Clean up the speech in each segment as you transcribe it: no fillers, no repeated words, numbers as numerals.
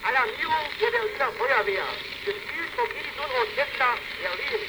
Alarmierung der Berliner Feuerwehr. Gespielt vom Edison Orchester Berlin.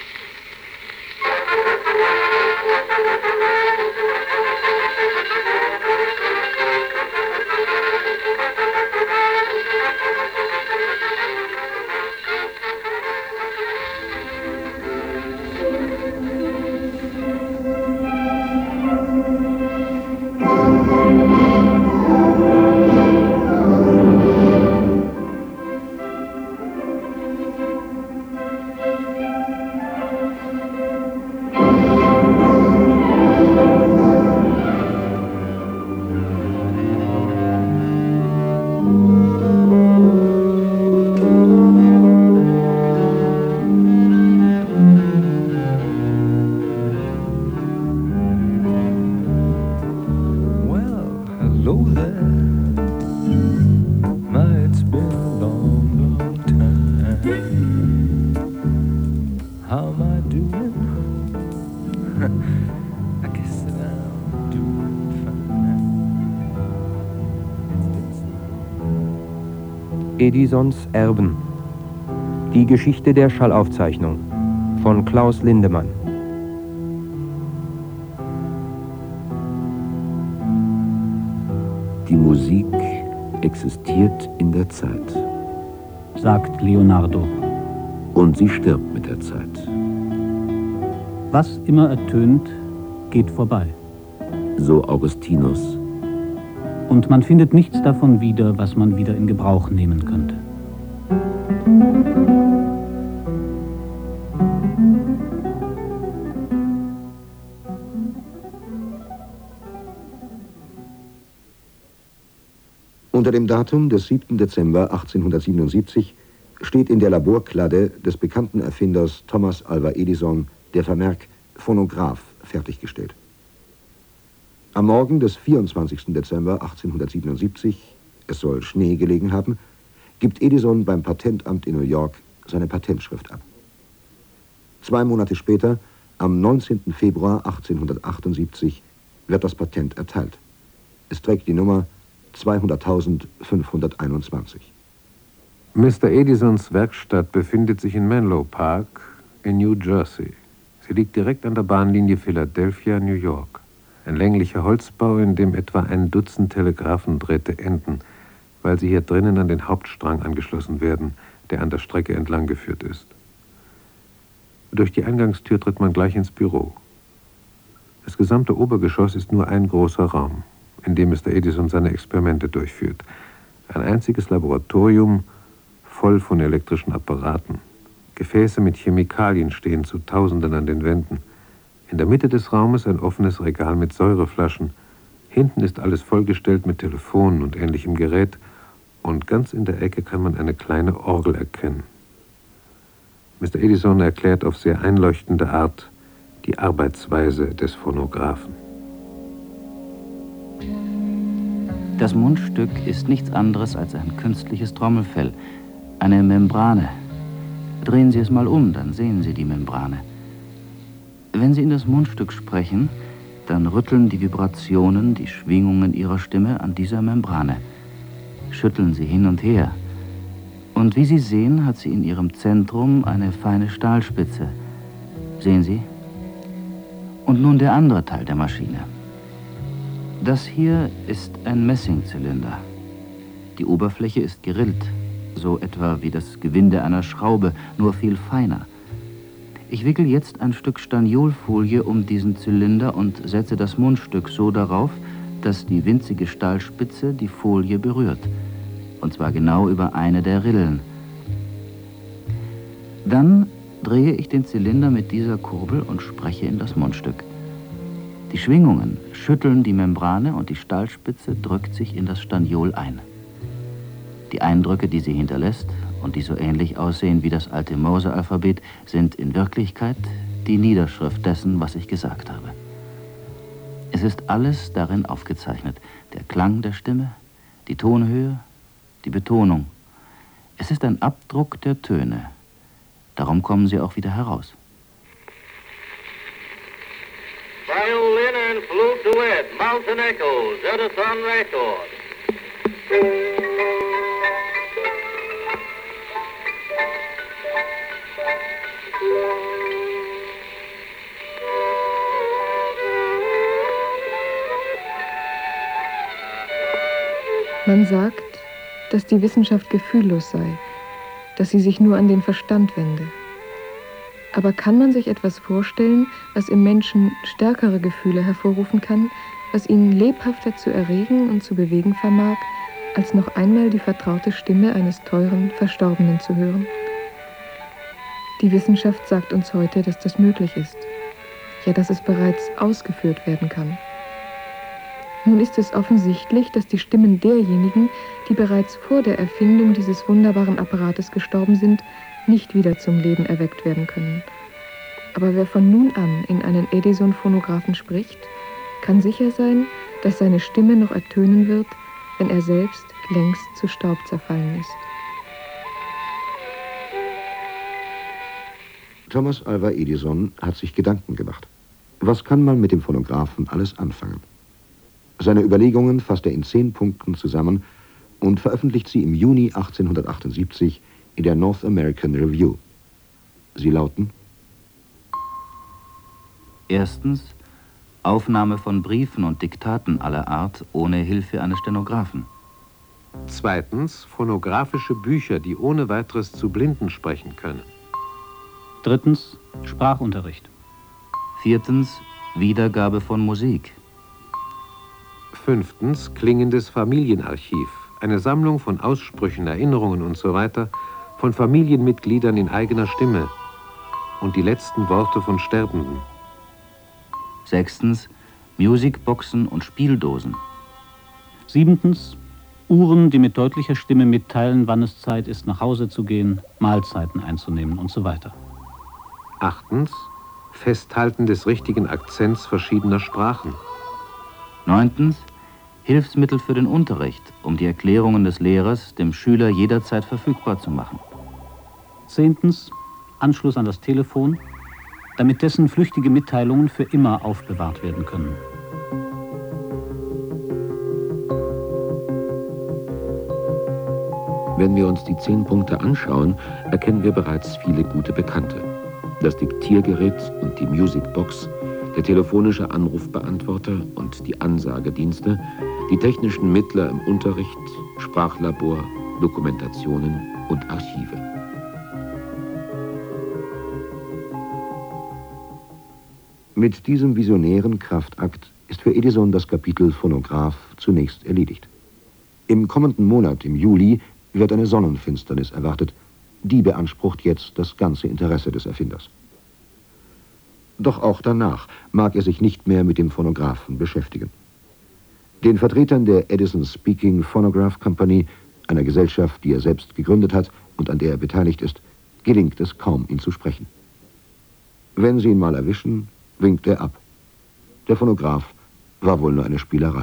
Edisons Erben. Die Geschichte der Schallaufzeichnung von Klaus Lindemann. Die Musik existiert in der Zeit, sagt Leonardo. Und sie stirbt mit der Zeit. Was immer ertönt, geht vorbei. So Augustinus. Und man findet nichts davon wieder, was man wieder in Gebrauch nehmen könnte. Unter dem Datum des 7. Dezember 1877 steht in der Laborkladde des bekannten Erfinders Thomas Alva Edison der Vermerk Phonograph fertiggestellt. Am Morgen des 24. Dezember 1877, es soll Schnee gelegen haben, gibt Edison beim Patentamt in New York seine Patentschrift ab. 2 Monate später, am 19. Februar 1878, wird das Patent erteilt. Es trägt die Nummer 200.521. Mr. Edisons Werkstatt befindet sich in Menlo Park in New Jersey. Sie liegt direkt an der Bahnlinie Philadelphia-New York. Ein länglicher Holzbau, in dem etwa ein Dutzend Telegraphendrähte enden, weil sie hier drinnen an den Hauptstrang angeschlossen werden, der an der Strecke entlang geführt ist. Durch die Eingangstür tritt man gleich ins Büro. Das gesamte Obergeschoss ist nur ein großer Raum, in dem Mr. Edison seine Experimente durchführt. Ein einziges Laboratorium, voll von elektrischen Apparaten. Gefäße mit Chemikalien stehen zu Tausenden an den Wänden. In der Mitte des Raumes ein offenes Regal mit Säureflaschen. Hinten ist alles vollgestellt mit Telefonen und ähnlichem Gerät. Und ganz in der Ecke kann man eine kleine Orgel erkennen. Mr. Edison erklärt auf sehr einleuchtende Art die Arbeitsweise des Phonographen. Das Mundstück ist nichts anderes als ein künstliches Trommelfell, eine Membrane. Drehen Sie es mal um, dann sehen Sie die Membrane. Wenn Sie in das Mundstück sprechen, dann rütteln die Vibrationen, die Schwingungen Ihrer Stimme an dieser Membrane. Schütteln Sie hin und her. Und wie Sie sehen, hat sie in ihrem Zentrum eine feine Stahlspitze. Sehen Sie? Und nun der andere Teil der Maschine. Das hier ist ein Messingzylinder. Die Oberfläche ist gerillt, so etwa wie das Gewinde einer Schraube, nur viel feiner. Ich wickel jetzt ein Stück Staniolfolie um diesen Zylinder und setze das Mundstück so darauf, dass die winzige Stahlspitze die Folie berührt. Und zwar genau über eine der Rillen. Dann drehe ich den Zylinder mit dieser Kurbel und spreche in das Mundstück. Die Schwingungen schütteln die Membrane und die Stahlspitze drückt sich in das Staniol ein. Die Eindrücke, die sie hinterlässt und die so ähnlich aussehen wie das alte Morse-Alphabet, sind in Wirklichkeit die Niederschrift dessen, was ich gesagt habe. Es ist alles darin aufgezeichnet. Der Klang der Stimme, die Tonhöhe, die Betonung. Es ist ein Abdruck der Töne. Darum kommen sie auch wieder heraus. Violin and flute duet, Mountain Echoes, Edison Record. Man sagt, dass die Wissenschaft gefühllos sei, dass sie sich nur an den Verstand wende. Aber kann man sich etwas vorstellen, was im Menschen stärkere Gefühle hervorrufen kann, was ihn lebhafter zu erregen und zu bewegen vermag, als noch einmal die vertraute Stimme eines teuren Verstorbenen zu hören? Die Wissenschaft sagt uns heute, dass das möglich ist, ja, dass es bereits ausgeführt werden kann. Nun ist es offensichtlich, dass die Stimmen derjenigen, die bereits vor der Erfindung dieses wunderbaren Apparates gestorben sind, nicht wieder zum Leben erweckt werden können. Aber wer von nun an in einen Edison-Phonographen spricht, kann sicher sein, dass seine Stimme noch ertönen wird, wenn er selbst längst zu Staub zerfallen ist. Thomas Alva Edison hat sich Gedanken gemacht. Was kann man mit dem Phonographen alles anfangen? Seine Überlegungen fasst er in 10 Punkten zusammen und veröffentlicht sie im Juni 1878 in der North American Review. Sie lauten: Erstens, Aufnahme von Briefen und Diktaten aller Art ohne Hilfe eines Stenographen. Zweitens, phonographische Bücher, die ohne weiteres zu Blinden sprechen können. Drittens, Sprachunterricht. Viertens, Wiedergabe von Musik. Fünftens, klingendes Familienarchiv, eine Sammlung von Aussprüchen, Erinnerungen usw. von Familienmitgliedern in eigener Stimme und die letzten Worte von Sterbenden. Sechstens, Musicboxen und Spieldosen. Siebentens, Uhren, die mit deutlicher Stimme mitteilen, wann es Zeit ist, nach Hause zu gehen, Mahlzeiten einzunehmen und so weiter. Achtens, Festhalten des richtigen Akzents verschiedener Sprachen. Neuntens, Hilfsmittel für den Unterricht, um die Erklärungen des Lehrers dem Schüler jederzeit verfügbar zu machen. Zehntens, Anschluss an das Telefon, damit dessen flüchtige Mitteilungen für immer aufbewahrt werden können. Wenn wir uns die 10 Punkte anschauen, erkennen wir bereits viele gute Bekannte. Das Diktiergerät und die Musicbox, der telefonische Anrufbeantworter und die Ansagedienste, die technischen Mittler im Unterricht, Sprachlabor, Dokumentationen und Archive. Mit diesem visionären Kraftakt ist für Edison das Kapitel Phonograph zunächst erledigt. Im kommenden Monat, im Juli, wird eine Sonnenfinsternis erwartet. Die beansprucht jetzt das ganze Interesse des Erfinders. Doch auch danach mag er sich nicht mehr mit dem Phonographen beschäftigen. Den Vertretern der Edison Speaking Phonograph Company, einer Gesellschaft, die er selbst gegründet hat und an der er beteiligt ist, gelingt es kaum, ihn zu sprechen. Wenn sie ihn mal erwischen, winkt er ab. Der Phonograph war wohl nur eine Spielerei.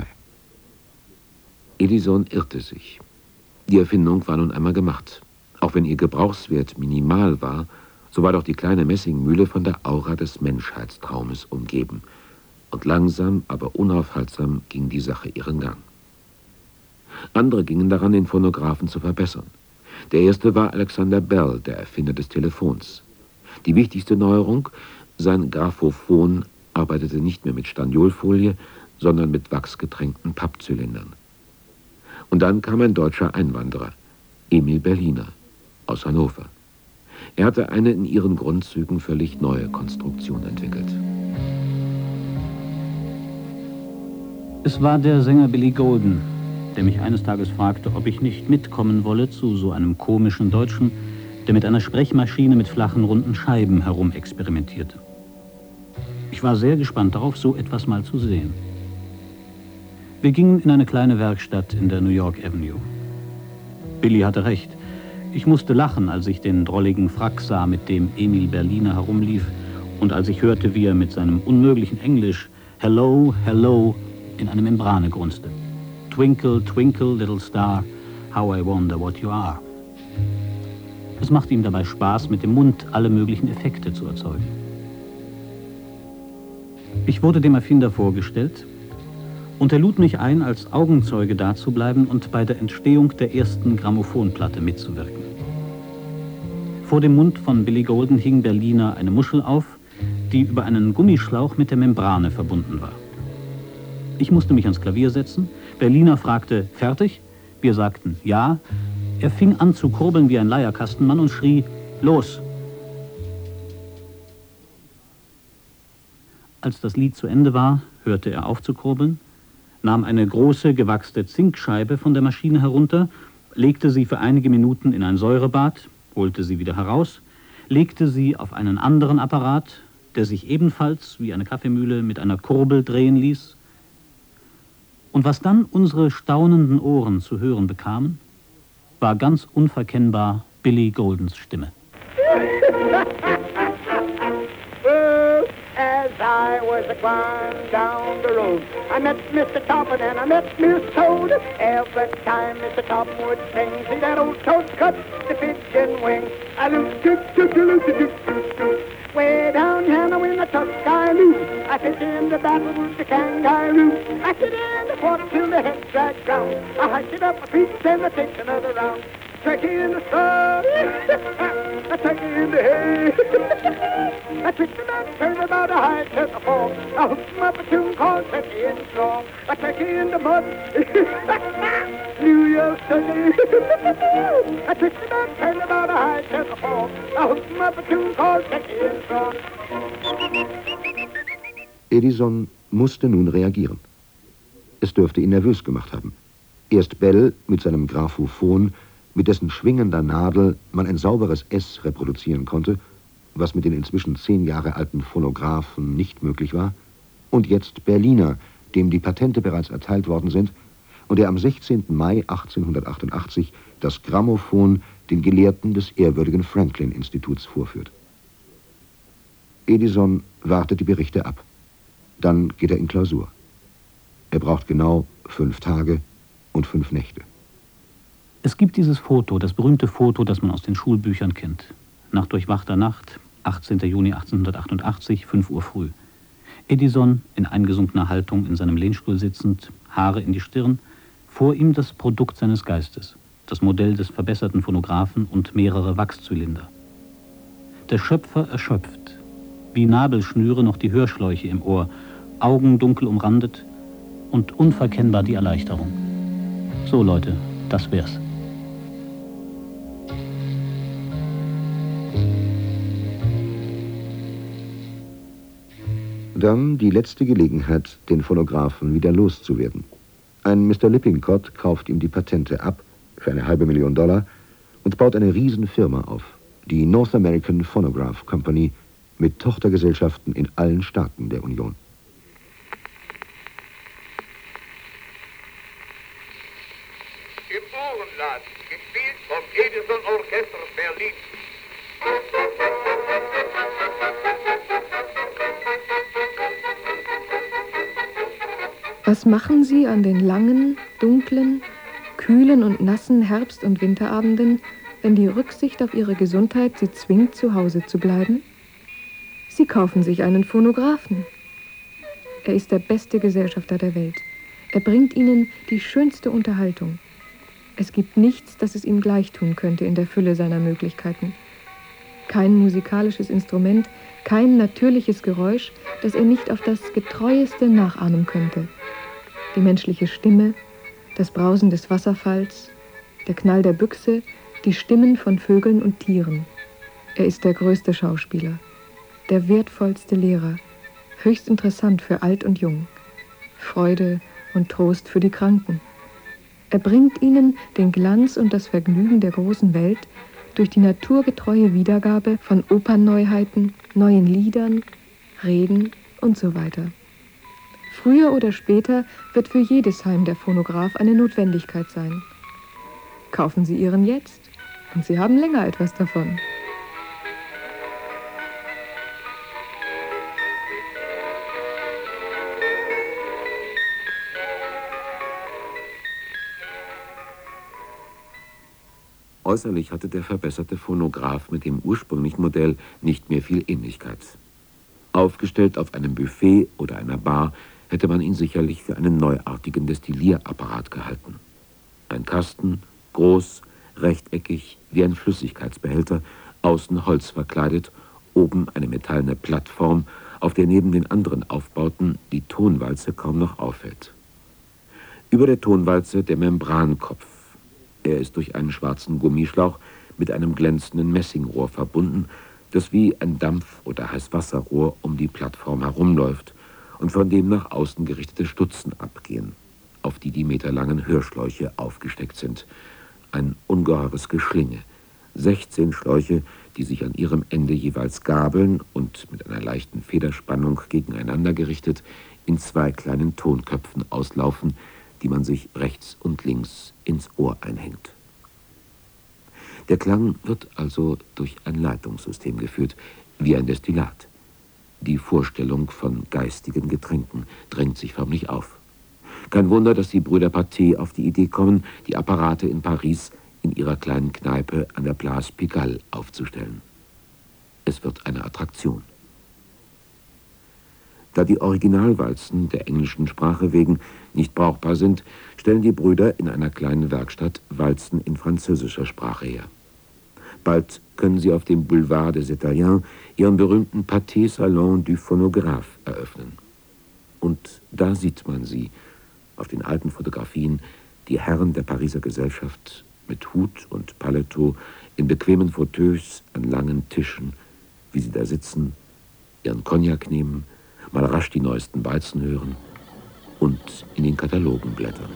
Edison irrte sich. Die Erfindung war nun einmal gemacht. Auch wenn ihr Gebrauchswert minimal war, so war doch die kleine Messingmühle von der Aura des Menschheitstraumes umgeben. Und langsam, aber unaufhaltsam ging die Sache ihren Gang. Andere gingen daran, den Phonographen zu verbessern. Der erste war Alexander Bell, der Erfinder des Telefons. Die wichtigste Neuerung: sein Graphophon arbeitete nicht mehr mit Staniolfolie, sondern mit wachsgetränkten Pappzylindern. Und dann kam ein deutscher Einwanderer, Emil Berliner, aus Hannover. Er hatte eine in ihren Grundzügen völlig neue Konstruktion entwickelt. Es war der Sänger Billy Golden, der mich eines Tages fragte, ob ich nicht mitkommen wolle zu so einem komischen Deutschen, der mit einer Sprechmaschine mit flachen, runden Scheiben herumexperimentierte. Ich war sehr gespannt darauf, so etwas mal zu sehen. Wir gingen in eine kleine Werkstatt in der New York Avenue. Billy hatte recht. Ich musste lachen, als ich den drolligen Frack sah, mit dem Emil Berliner herumlief, und als ich hörte, wie er mit seinem unmöglichen Englisch "Hello, hello" in eine Membrane grunzte. "Twinkle, twinkle, little star, how I wonder what you are." Es machte ihm dabei Spaß, mit dem Mund alle möglichen Effekte zu erzeugen. Ich wurde dem Erfinder vorgestellt und er lud mich ein, als Augenzeuge dazubleiben und bei der Entstehung der ersten Grammophonplatte mitzuwirken. Vor dem Mund von Billy Golden hing Berliner eine Muschel auf, die über einen Gummischlauch mit der Membrane verbunden war. Ich musste mich ans Klavier setzen. Berliner fragte: "Fertig?" Wir sagten ja. Er fing an zu kurbeln wie ein Leierkastenmann und schrie, los! Als das Lied zu Ende war, hörte er auf zu kurbeln, nahm eine große, gewachste Zinkscheibe von der Maschine herunter, legte sie für einige Minuten in ein Säurebad, holte sie wieder heraus, legte sie auf einen anderen Apparat, der sich ebenfalls wie eine Kaffeemühle mit einer Kurbel drehen ließ. Und was dann unsere staunenden Ohren zu hören bekamen, war ganz unverkennbar Billy Goldens Stimme. As I was a-going down the road, I met Mr. Toppin and I met Miss Toad. Every time Mr. Toppin would sing, see that old Toad cut the pigeon wing. I loop-doop-doop-doop-doop-doop-doop. Way down Hannah in the Tuscaloosa, I sit in the battle with the kangaroo. I sit in the water till the head drags round. I hike it up my feet and I take another round. Turkey in the sun, a turkey in the hay. I twist them out, turn them out, a high to the fall. I hook them up a tune called Turkey in Strong. A turkey in the mud, New York turkey. I twist them out, turn them out, a high to the fall. I hook them up a tune called Turkey in Strong. Edison musste nun reagieren. Es dürfte ihn nervös gemacht haben. Erst Bell mit seinem Graphophon, mit dessen schwingender Nadel man ein sauberes S reproduzieren konnte, was mit den inzwischen 10 Jahre alten Phonographen nicht möglich war, und jetzt Berliner, dem die Patente bereits erteilt worden sind und der am 16. Mai 1888 das Grammophon den Gelehrten des ehrwürdigen Franklin-Instituts vorführt. Edison wartet die Berichte ab. Dann geht er in Klausur. Er braucht genau 5 Tage und 5 Nächte. Es gibt dieses Foto, das berühmte Foto, das man aus den Schulbüchern kennt. Nach durchwachter Nacht, 18. Juni 1888, 5 Uhr früh. Edison in eingesunkener Haltung in seinem Lehnstuhl sitzend, Haare in die Stirn, vor ihm das Produkt seines Geistes, das Modell des verbesserten Phonographen und mehrere Wachszylinder. Der Schöpfer erschöpft, wie Nabelschnüre noch die Hörschläuche im Ohr, Augen dunkel umrandet und unverkennbar die Erleichterung. So Leute, das wär's. Dann die letzte Gelegenheit, den Phonographen wieder loszuwerden. Ein Mr. Lippincott kauft ihm die Patente ab für eine $500.000 und baut eine Riesenfirma auf, die North American Phonograph Company, mit Tochtergesellschaften in allen Staaten der Union. Im Ohrenladen, gespielt vom Edison Orchester Berlin. Was machen Sie an den langen, dunklen, kühlen und nassen Herbst- und Winterabenden, wenn die Rücksicht auf Ihre Gesundheit Sie zwingt, zu Hause zu bleiben? Sie kaufen sich einen Phonographen. Er ist der beste Gesellschafter der Welt. Er bringt Ihnen die schönste Unterhaltung. Es gibt nichts, das es ihm gleichtun könnte in der Fülle seiner Möglichkeiten. Kein musikalisches Instrument, kein natürliches Geräusch, das er nicht auf das Getreueste nachahmen könnte. Die menschliche Stimme, das Brausen des Wasserfalls, der Knall der Büchse, die Stimmen von Vögeln und Tieren. Er ist der größte Schauspieler, der wertvollste Lehrer, höchst interessant für alt und jung, Freude und Trost für die Kranken. Er bringt ihnen den Glanz und das Vergnügen der großen Welt durch die naturgetreue Wiedergabe von Opernneuheiten, neuen Liedern, Reden und so weiter. Früher oder später wird für jedes Heim der Phonograph eine Notwendigkeit sein. Kaufen Sie Ihren jetzt und Sie haben länger etwas davon. Äußerlich hatte der verbesserte Phonograph mit dem ursprünglichen Modell nicht mehr viel Ähnlichkeit. Aufgestellt auf einem Buffet oder einer Bar hätte man ihn sicherlich für einen neuartigen Destillierapparat gehalten. Ein Kasten, groß, rechteckig, wie ein Flüssigkeitsbehälter, außen Holz verkleidet, oben eine metallene Plattform, auf der neben den anderen Aufbauten die Tonwalze kaum noch auffällt. Über der Tonwalze der Membrankopf, Er ist durch einen schwarzen Gummischlauch mit einem glänzenden Messingrohr verbunden, das wie ein Dampf- oder Heißwasserrohr um die Plattform herumläuft und von dem nach außen gerichtete Stutzen abgehen, auf die die meterlangen Hörschläuche aufgesteckt sind. Ein ungeheures Geschlinge. 16 Schläuche, die sich an ihrem Ende jeweils gabeln und mit einer leichten Federspannung gegeneinander gerichtet in 2 kleinen Tonköpfen auslaufen, die man sich rechts und links ins Ohr einhängt. Der Klang wird also durch ein Leitungssystem geführt, wie ein Destillat. Die Vorstellung von geistigen Getränken drängt sich förmlich auf. Kein Wunder, dass die Brüder Pathé auf die Idee kommen, die Apparate in Paris in ihrer kleinen Kneipe an der Place Pigalle aufzustellen. Es wird eine Attraktion. Da die Originalwalzen der englischen Sprache wegen nicht brauchbar sind, stellen die Brüder in einer kleinen Werkstatt Walzen in französischer Sprache her. Bald können sie auf dem Boulevard des Italiens ihren berühmten Pathé Salon du Phonographe eröffnen. Und da sieht man sie, auf den alten Fotografien, die Herren der Pariser Gesellschaft mit Hut und Paletot in bequemen Fauteuils an langen Tischen, wie sie da sitzen, ihren Cognac nehmen, mal rasch die neuesten Weizen hören und in den Katalogen blättern.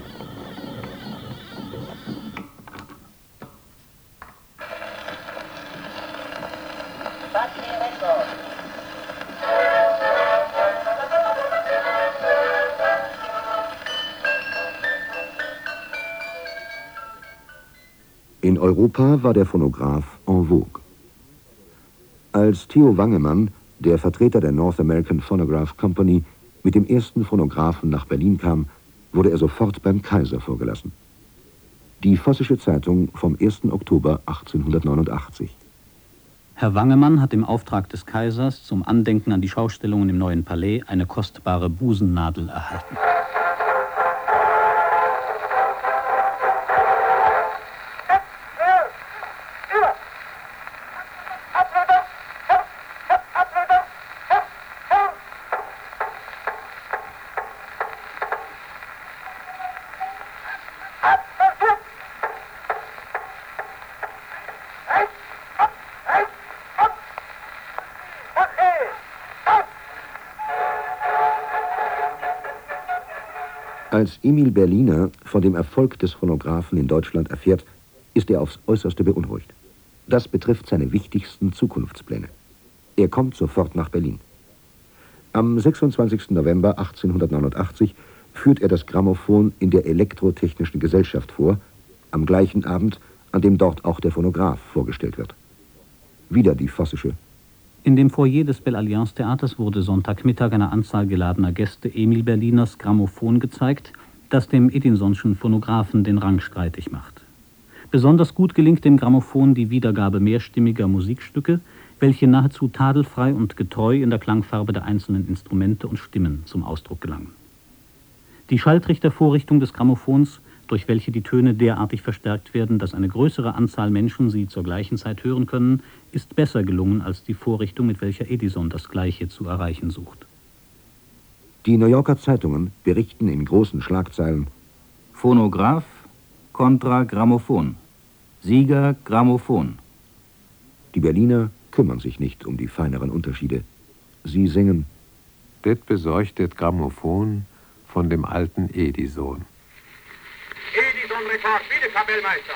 In Europa war der Phonograph en vogue. Als Theo Wangemann, der Vertreter der North American Phonograph Company, mit dem ersten Phonographen nach Berlin kam, wurde er sofort beim Kaiser vorgelassen. Die Vossische Zeitung vom 1. Oktober 1889. Herr Wangemann hat im Auftrag des Kaisers zum Andenken an die Schaustellungen im Neuen Palais eine kostbare Busennadel erhalten. Als Emil Berliner von dem Erfolg des Phonographen in Deutschland erfährt, ist er aufs Äußerste beunruhigt. Das betrifft seine wichtigsten Zukunftspläne. Er kommt sofort nach Berlin. Am 26. November 1889 führt er das Grammophon in der Elektrotechnischen Gesellschaft vor, am gleichen Abend, an dem dort auch der Phonograph vorgestellt wird. Wieder die Vossische. In dem Foyer des Belle Alliance Theaters wurde Sonntagmittag einer Anzahl geladener Gäste Emil Berliners Grammophon gezeigt, das dem Edinsonschen Phonographen den Rang streitig macht. Besonders gut gelingt dem Grammophon die Wiedergabe mehrstimmiger Musikstücke, welche nahezu tadelfrei und getreu in der Klangfarbe der einzelnen Instrumente und Stimmen zum Ausdruck gelangen. Die Schalltrichtervorrichtung des Grammophons, durch welche die Töne derartig verstärkt werden, dass eine größere Anzahl Menschen sie zur gleichen Zeit hören können, ist besser gelungen als die Vorrichtung, mit welcher Edison das Gleiche zu erreichen sucht. Die New Yorker Zeitungen berichten in großen Schlagzeilen: Phonograph kontra Grammophon. Sieger Grammophon. Die Berliner kümmern sich nicht um die feineren Unterschiede. Sie singen: Det besorgtet Grammophon von dem alten Edison. Edison-Rekord, bitte, Kapellmeister.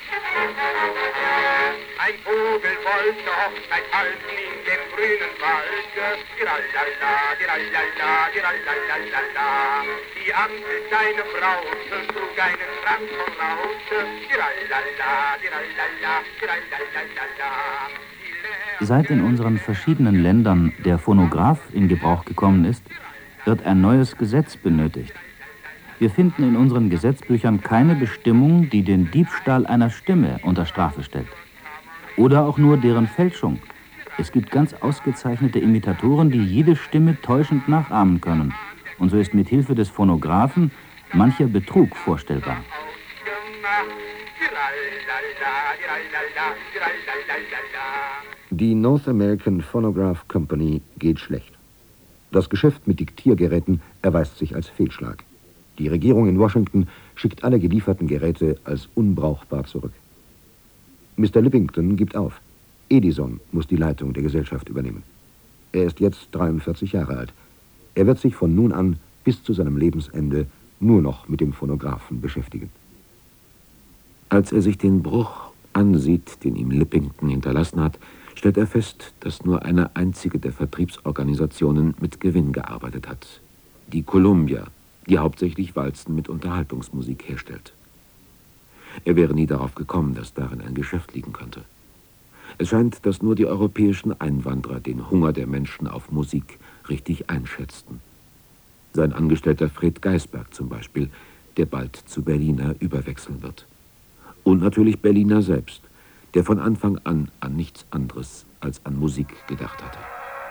Ein Vogel wollte Hochzeit halten in dem grünen Wald. Dirallala, dirallala, dirallala. Die Ampel, seine Braut, trug einen Schrank voraus. Dirallala, dirallala, dirallala. Seit in unseren verschiedenen Ländern der Phonograph in Gebrauch gekommen ist, wird ein neues Gesetz benötigt. Wir finden in unseren Gesetzbüchern keine Bestimmung, die den Diebstahl einer Stimme unter Strafe stellt. Oder auch nur deren Fälschung. Es gibt ganz ausgezeichnete Imitatoren, die jede Stimme täuschend nachahmen können. Und so ist mit Hilfe des Phonographen mancher Betrug vorstellbar. Die North American Phonograph Company geht schlecht. Das Geschäft mit Diktiergeräten erweist sich als Fehlschlag. Die Regierung in Washington schickt alle gelieferten Geräte als unbrauchbar zurück. Mr. Lippington gibt auf. Edison muss die Leitung der Gesellschaft übernehmen. Er ist jetzt 43 Jahre alt. Er wird sich von nun an bis zu seinem Lebensende nur noch mit dem Phonographen beschäftigen. Als er sich den Bruch ansieht, den ihm Lippington hinterlassen hat, stellt er fest, dass nur eine einzige der Vertriebsorganisationen mit Gewinn gearbeitet hat. Die Columbia, die hauptsächlich Walzen mit Unterhaltungsmusik herstellt. Er wäre nie darauf gekommen, dass darin ein Geschäft liegen könnte. Es scheint, dass nur die europäischen Einwanderer den Hunger der Menschen auf Musik richtig einschätzten. Sein Angestellter Fred Geisberg zum Beispiel, der bald zu Berliner überwechseln wird. Und natürlich Berliner selbst, der von Anfang an nichts anderes als an Musik gedacht hatte.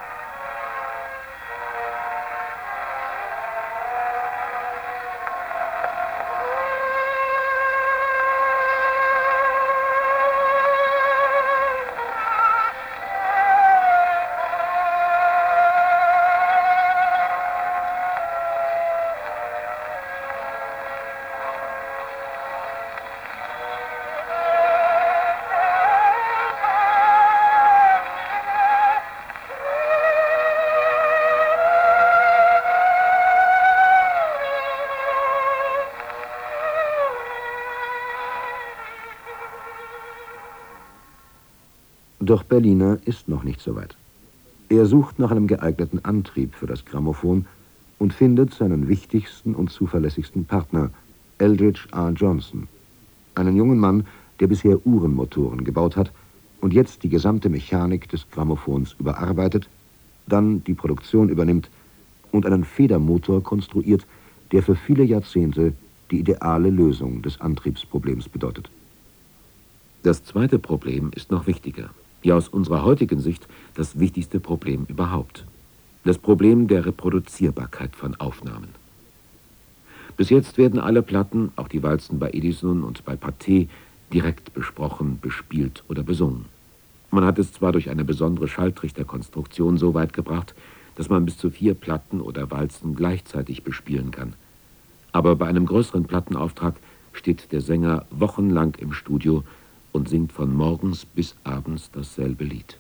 Doch Berliner ist noch nicht so weit. Er sucht nach einem geeigneten Antrieb für das Grammophon und findet seinen wichtigsten und zuverlässigsten Partner, Eldridge R. Johnson, einen jungen Mann, der bisher Uhrenmotoren gebaut hat und jetzt die gesamte Mechanik des Grammophons überarbeitet, dann die Produktion übernimmt und einen Federmotor konstruiert, der für viele Jahrzehnte die ideale Lösung des Antriebsproblems bedeutet. Das zweite Problem ist noch wichtiger. Ja, aus unserer heutigen Sicht das wichtigste Problem überhaupt. Das Problem der Reproduzierbarkeit von Aufnahmen. Bis jetzt werden alle Platten, auch die Walzen bei Edison und bei Pathé, direkt besprochen, bespielt oder besungen. Man hat es zwar durch eine besondere Schalltrichterkonstruktion so weit gebracht, dass man bis zu 4 Platten oder Walzen gleichzeitig bespielen kann. Aber bei einem größeren Plattenauftrag steht der Sänger wochenlang im Studio und singt von morgens bis abends dasselbe Lied.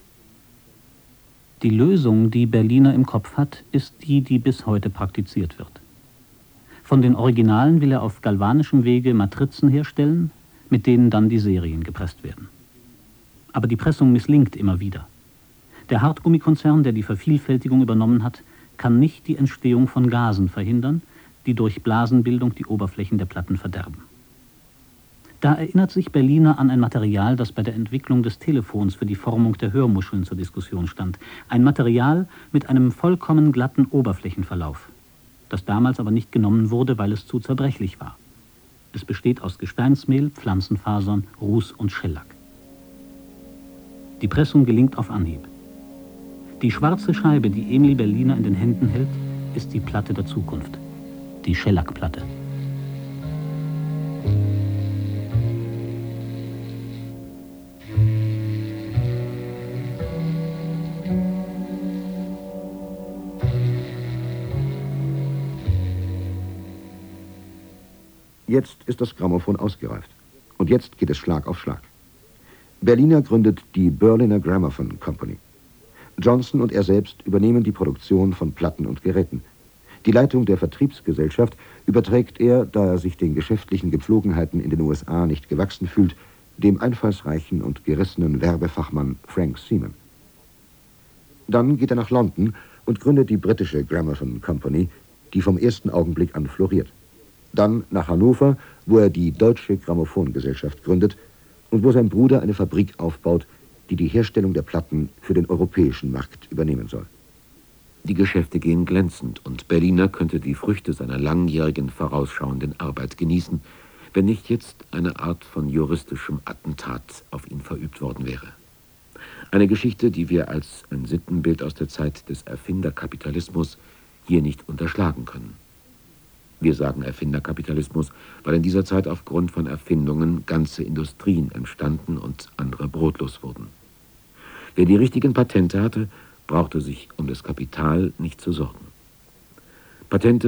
Die Lösung, die Berliner im Kopf hat, ist die, die bis heute praktiziert wird. Von den Originalen will er auf galvanischem Wege Matrizen herstellen, mit denen dann die Serien gepresst werden. Aber die Pressung misslingt immer wieder. Der Hartgummikonzern, der die Vervielfältigung übernommen hat, kann nicht die Entstehung von Gasen verhindern, die durch Blasenbildung die Oberflächen der Platten verderben. Da erinnert sich Berliner an ein Material, das bei der Entwicklung des Telefons für die Formung der Hörmuscheln zur Diskussion stand. Ein Material mit einem vollkommen glatten Oberflächenverlauf, das damals aber nicht genommen wurde, weil es zu zerbrechlich war. Es besteht aus Gesteinsmehl, Pflanzenfasern, Ruß und Schellack. Die Pressung gelingt auf Anhieb. Die schwarze Scheibe, die Emil Berliner in den Händen hält, ist die Platte der Zukunft, die Schellackplatte. Jetzt ist das Grammophon ausgereift. Und jetzt geht es Schlag auf Schlag. Berliner gründet die Berliner Gramophone Company. Johnson und er selbst übernehmen die Produktion von Platten und Geräten. Die Leitung der Vertriebsgesellschaft überträgt er, da er sich den geschäftlichen Gepflogenheiten in den USA nicht gewachsen fühlt, dem einfallsreichen und gerissenen Werbefachmann Frank Seaman. Dann geht er nach London und gründet die britische Gramophone Company, die vom ersten Augenblick an floriert. Dann nach Hannover, wo er die Deutsche Grammophongesellschaft gründet und wo sein Bruder eine Fabrik aufbaut, die die Herstellung der Platten für den europäischen Markt übernehmen soll. Die Geschäfte gehen glänzend und Berliner könnte die Früchte seiner langjährigen vorausschauenden Arbeit genießen, wenn nicht jetzt eine Art von juristischem Attentat auf ihn verübt worden wäre. Eine Geschichte, die wir als ein Sittenbild aus der Zeit des Erfinderkapitalismus hier nicht unterschlagen können. Wir sagen Erfinderkapitalismus, weil in dieser Zeit aufgrund von Erfindungen ganze Industrien entstanden und andere brotlos wurden. Wer die richtigen Patente hatte, brauchte sich um das Kapital nicht zu sorgen. Patente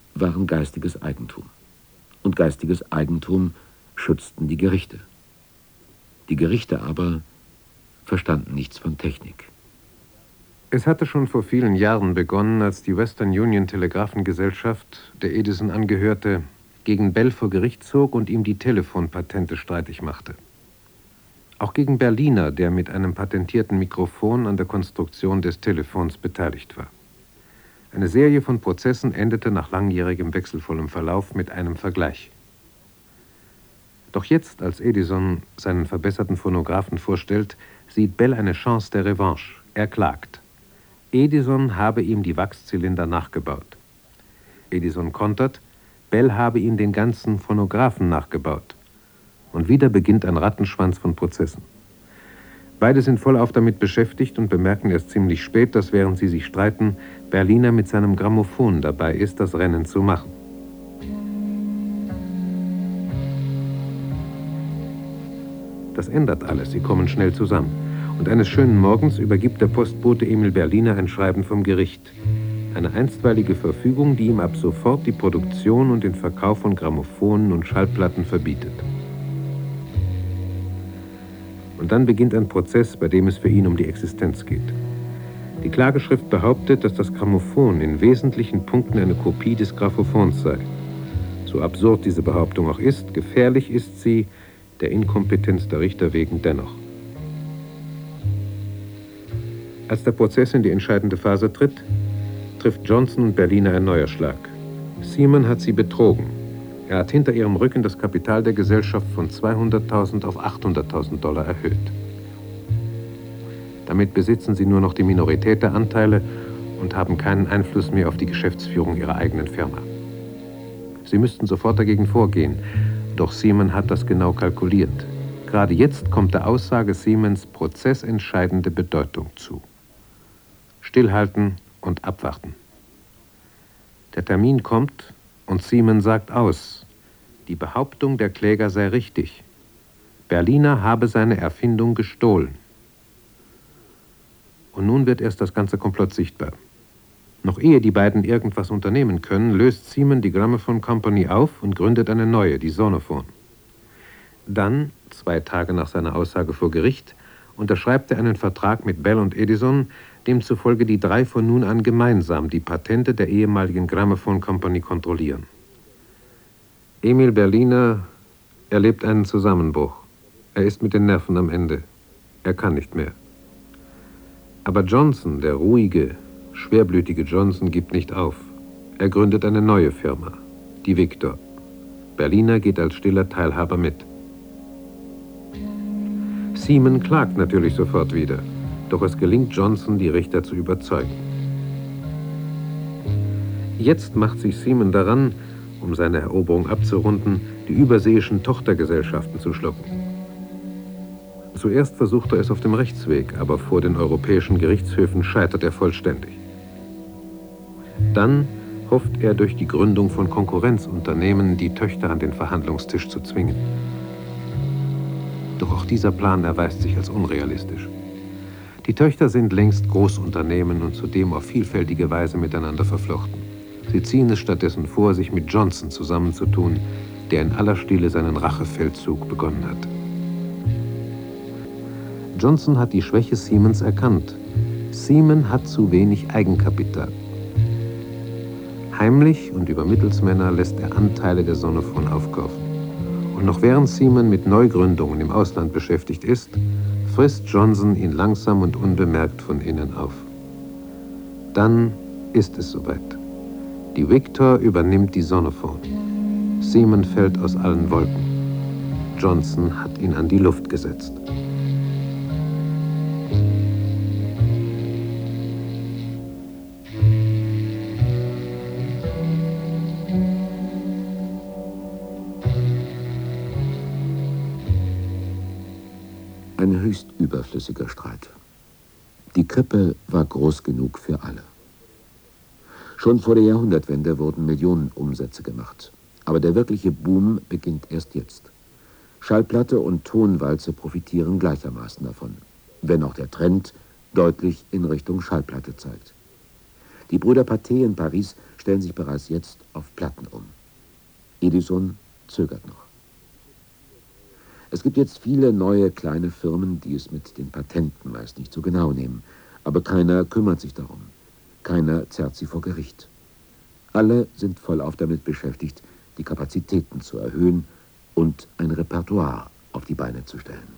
waren geistiges Eigentum. Und geistiges Eigentum schützten die Gerichte. Die Gerichte aber verstanden nichts von Technik. Es hatte schon vor vielen Jahren begonnen, als die Western Union Telegraphengesellschaft, der Edison angehörte, gegen Bell vor Gericht zog und ihm die Telefonpatente streitig machte. Auch gegen Berliner, der mit einem patentierten Mikrofon an der Konstruktion des Telefons beteiligt war. Eine Serie von Prozessen endete nach langjährigem wechselvollem Verlauf mit einem Vergleich. Doch jetzt, als Edison seinen verbesserten Phonographen vorstellt, sieht Bell eine Chance der Revanche. Er klagt. Edison habe ihm die Wachszylinder nachgebaut. Edison kontert, Bell habe ihm den ganzen Phonographen nachgebaut. Und wieder beginnt ein Rattenschwanz von Prozessen. Beide sind vollauf damit beschäftigt und bemerken erst ziemlich spät, dass während sie sich streiten, Berliner mit seinem Grammophon dabei ist, das Rennen zu machen. Das ändert alles, sie kommen schnell zusammen. Und eines schönen Morgens übergibt der Postbote Emil Berliner ein Schreiben vom Gericht. Eine einstweilige Verfügung, die ihm ab sofort die Produktion und den Verkauf von Grammophonen und Schallplatten verbietet. Und dann beginnt ein Prozess, bei dem es für ihn um die Existenz geht. Die Klageschrift behauptet, dass das Grammophon in wesentlichen Punkten eine Kopie des Graphophons sei. So absurd diese Behauptung auch ist, gefährlich ist sie, der Inkompetenz der Richter wegen dennoch. Als der Prozess in die entscheidende Phase tritt, trifft Johnson und Berliner ein neuer Schlag. Seaman hat sie betrogen. Er hat hinter ihrem Rücken das Kapital der Gesellschaft von 200.000 auf 800.000 $ erhöht. Damit besitzen sie nur noch die Minorität der Anteile und haben keinen Einfluss mehr auf die Geschäftsführung ihrer eigenen Firma. Sie müssten sofort dagegen vorgehen, doch Seaman hat das genau kalkuliert. Gerade jetzt kommt der Aussage Seamans prozessentscheidende Bedeutung zu. Stillhalten und abwarten. Der Termin kommt und Seaman sagt aus, die Behauptung der Kläger sei richtig. Berliner habe seine Erfindung gestohlen. Und nun wird erst das ganze Komplott sichtbar. Noch ehe die beiden irgendwas unternehmen können, löst Seaman die Gramophone Company auf und gründet eine neue, die Sonophone. Dann, 2 Tage nach seiner Aussage vor Gericht, unterschreibt er einen Vertrag mit Bell und Edison, demzufolge die 3 von nun an gemeinsam die Patente der ehemaligen Gramophone Company kontrollieren. Emil Berliner erlebt einen Zusammenbruch. Er ist mit den Nerven am Ende. Er kann nicht mehr. Aber Johnson, der ruhige, schwerblütige Johnson, gibt nicht auf. Er gründet eine neue Firma, die Victor. Berliner geht als stiller Teilhaber mit. Seaman klagt natürlich sofort wieder, doch es gelingt Johnson, die Richter zu überzeugen. Jetzt macht sich Seaman daran, um seine Eroberung abzurunden, die überseeischen Tochtergesellschaften zu schlucken. Zuerst versucht er es auf dem Rechtsweg, aber vor den europäischen Gerichtshöfen scheitert er vollständig. Dann hofft er, durch die Gründung von Konkurrenzunternehmen die Töchter an den Verhandlungstisch zu zwingen. Doch auch dieser Plan erweist sich als unrealistisch. Die Töchter sind längst Großunternehmen und zudem auf vielfältige Weise miteinander verflochten. Sie ziehen es stattdessen vor, sich mit Johnson zusammenzutun, der in aller Stille seinen Rachefeldzug begonnen hat. Johnson hat die Schwäche Seamans erkannt. Seaman hat zu wenig Eigenkapital. Heimlich und über Mittelsmänner lässt er Anteile der Sonophone aufkaufen. Und noch während Seaman mit Neugründungen im Ausland beschäftigt ist, frisst Johnson ihn langsam und unbemerkt von innen auf. Dann ist es soweit. Die Victor übernimmt die Sonophone. Seaman fällt aus allen Wolken. Johnson hat ihn an die Luft gesetzt. Ein höchst überflüssiger Streit. Die Krippe war groß genug für alle. Schon vor der Jahrhundertwende wurden Millionen Umsätze gemacht. Aber der wirkliche Boom beginnt erst jetzt. Schallplatte und Tonwalze profitieren gleichermaßen davon, wenn auch der Trend deutlich in Richtung Schallplatte zeigt. Die Brüder Pathé in Paris stellen sich bereits jetzt auf Platten um. Edison zögert noch. Es gibt jetzt viele neue kleine Firmen, die es mit den Patenten meist nicht so genau nehmen. Aber keiner kümmert sich darum. Keiner zerrt sie vor Gericht. Alle sind vollauf damit beschäftigt, die Kapazitäten zu erhöhen und ein Repertoire auf die Beine zu stellen.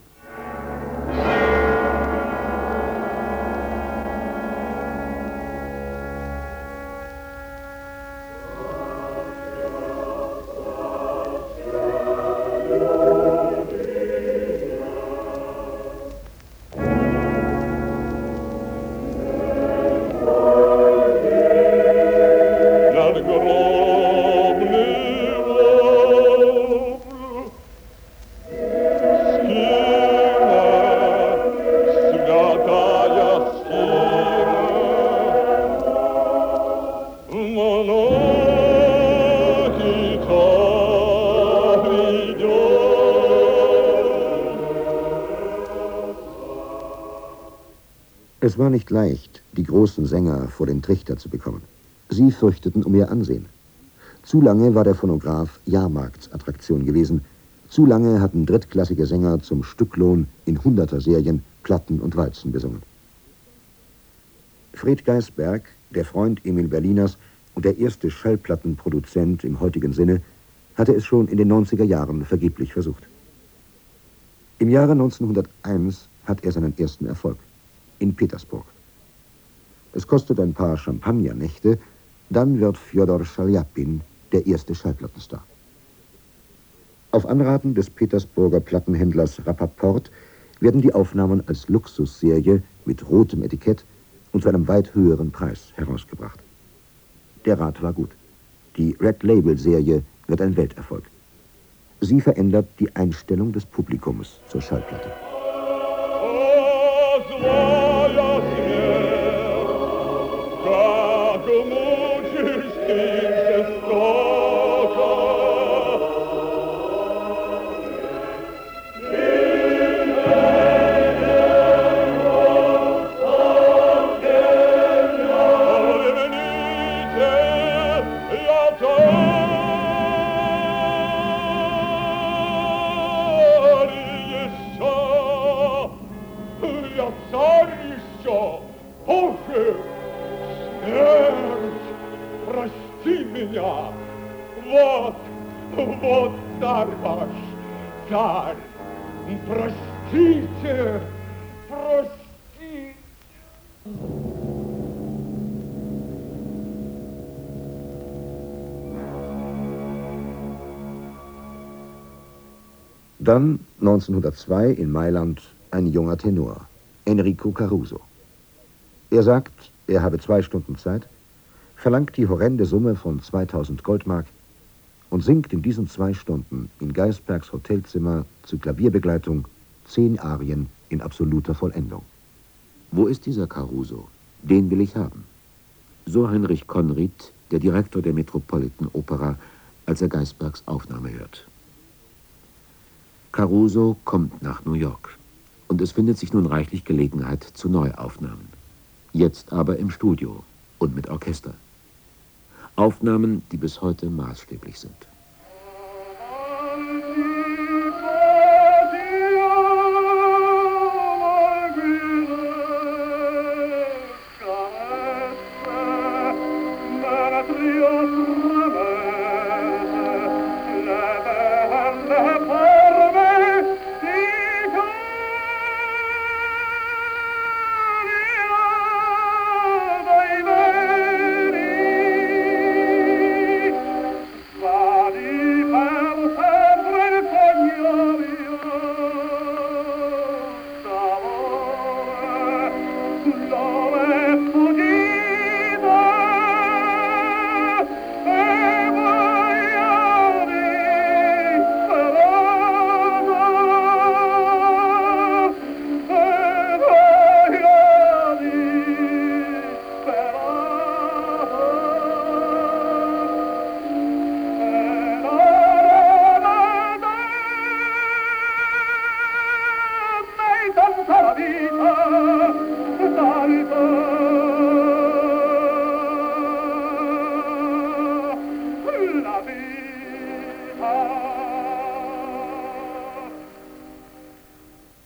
Es war nicht leicht, die großen Sänger vor den Trichter zu bekommen. Sie fürchteten um ihr Ansehen. Zu lange war der Phonograph Jahrmarktsattraktion gewesen. Zu lange hatten drittklassige Sänger zum Stücklohn in Hunderter-Serien Platten und Walzen besungen. Fred Geisberg, der Freund Emil Berliners und der erste Schallplattenproduzent im heutigen Sinne, hatte es schon in den 90er Jahren vergeblich versucht. Im Jahre 1901 hat er seinen ersten Erfolg. In Petersburg. Es kostet ein paar Champagnernächte, dann wird Fjodor Schaljapin der erste Schallplattenstar. Auf Anraten des Petersburger Plattenhändlers Rappaport werden die Aufnahmen als Luxusserie mit rotem Etikett und zu einem weit höheren Preis herausgebracht. Der Rat war gut. Die Red Label Serie wird ein Welterfolg. Sie verändert die Einstellung des Publikums zur Schallplatte. Dann 1902 in Mailand ein junger Tenor, Enrico Caruso. Er sagt, er habe 2 Stunden Zeit, verlangt die horrende Summe von 2000 Goldmark und singt in diesen 2 Stunden in Geisbergs Hotelzimmer zu Klavierbegleitung 10 Arien in absoluter Vollendung. Wo ist dieser Caruso? Den will ich haben. So Heinrich Conried, der Direktor der Metropolitan Opera, als er Geisbergs Aufnahme hört. Caruso kommt nach New York und es findet sich nun reichlich Gelegenheit zu Neuaufnahmen. Jetzt aber im Studio und mit Orchester. Aufnahmen, die bis heute maßstäblich sind.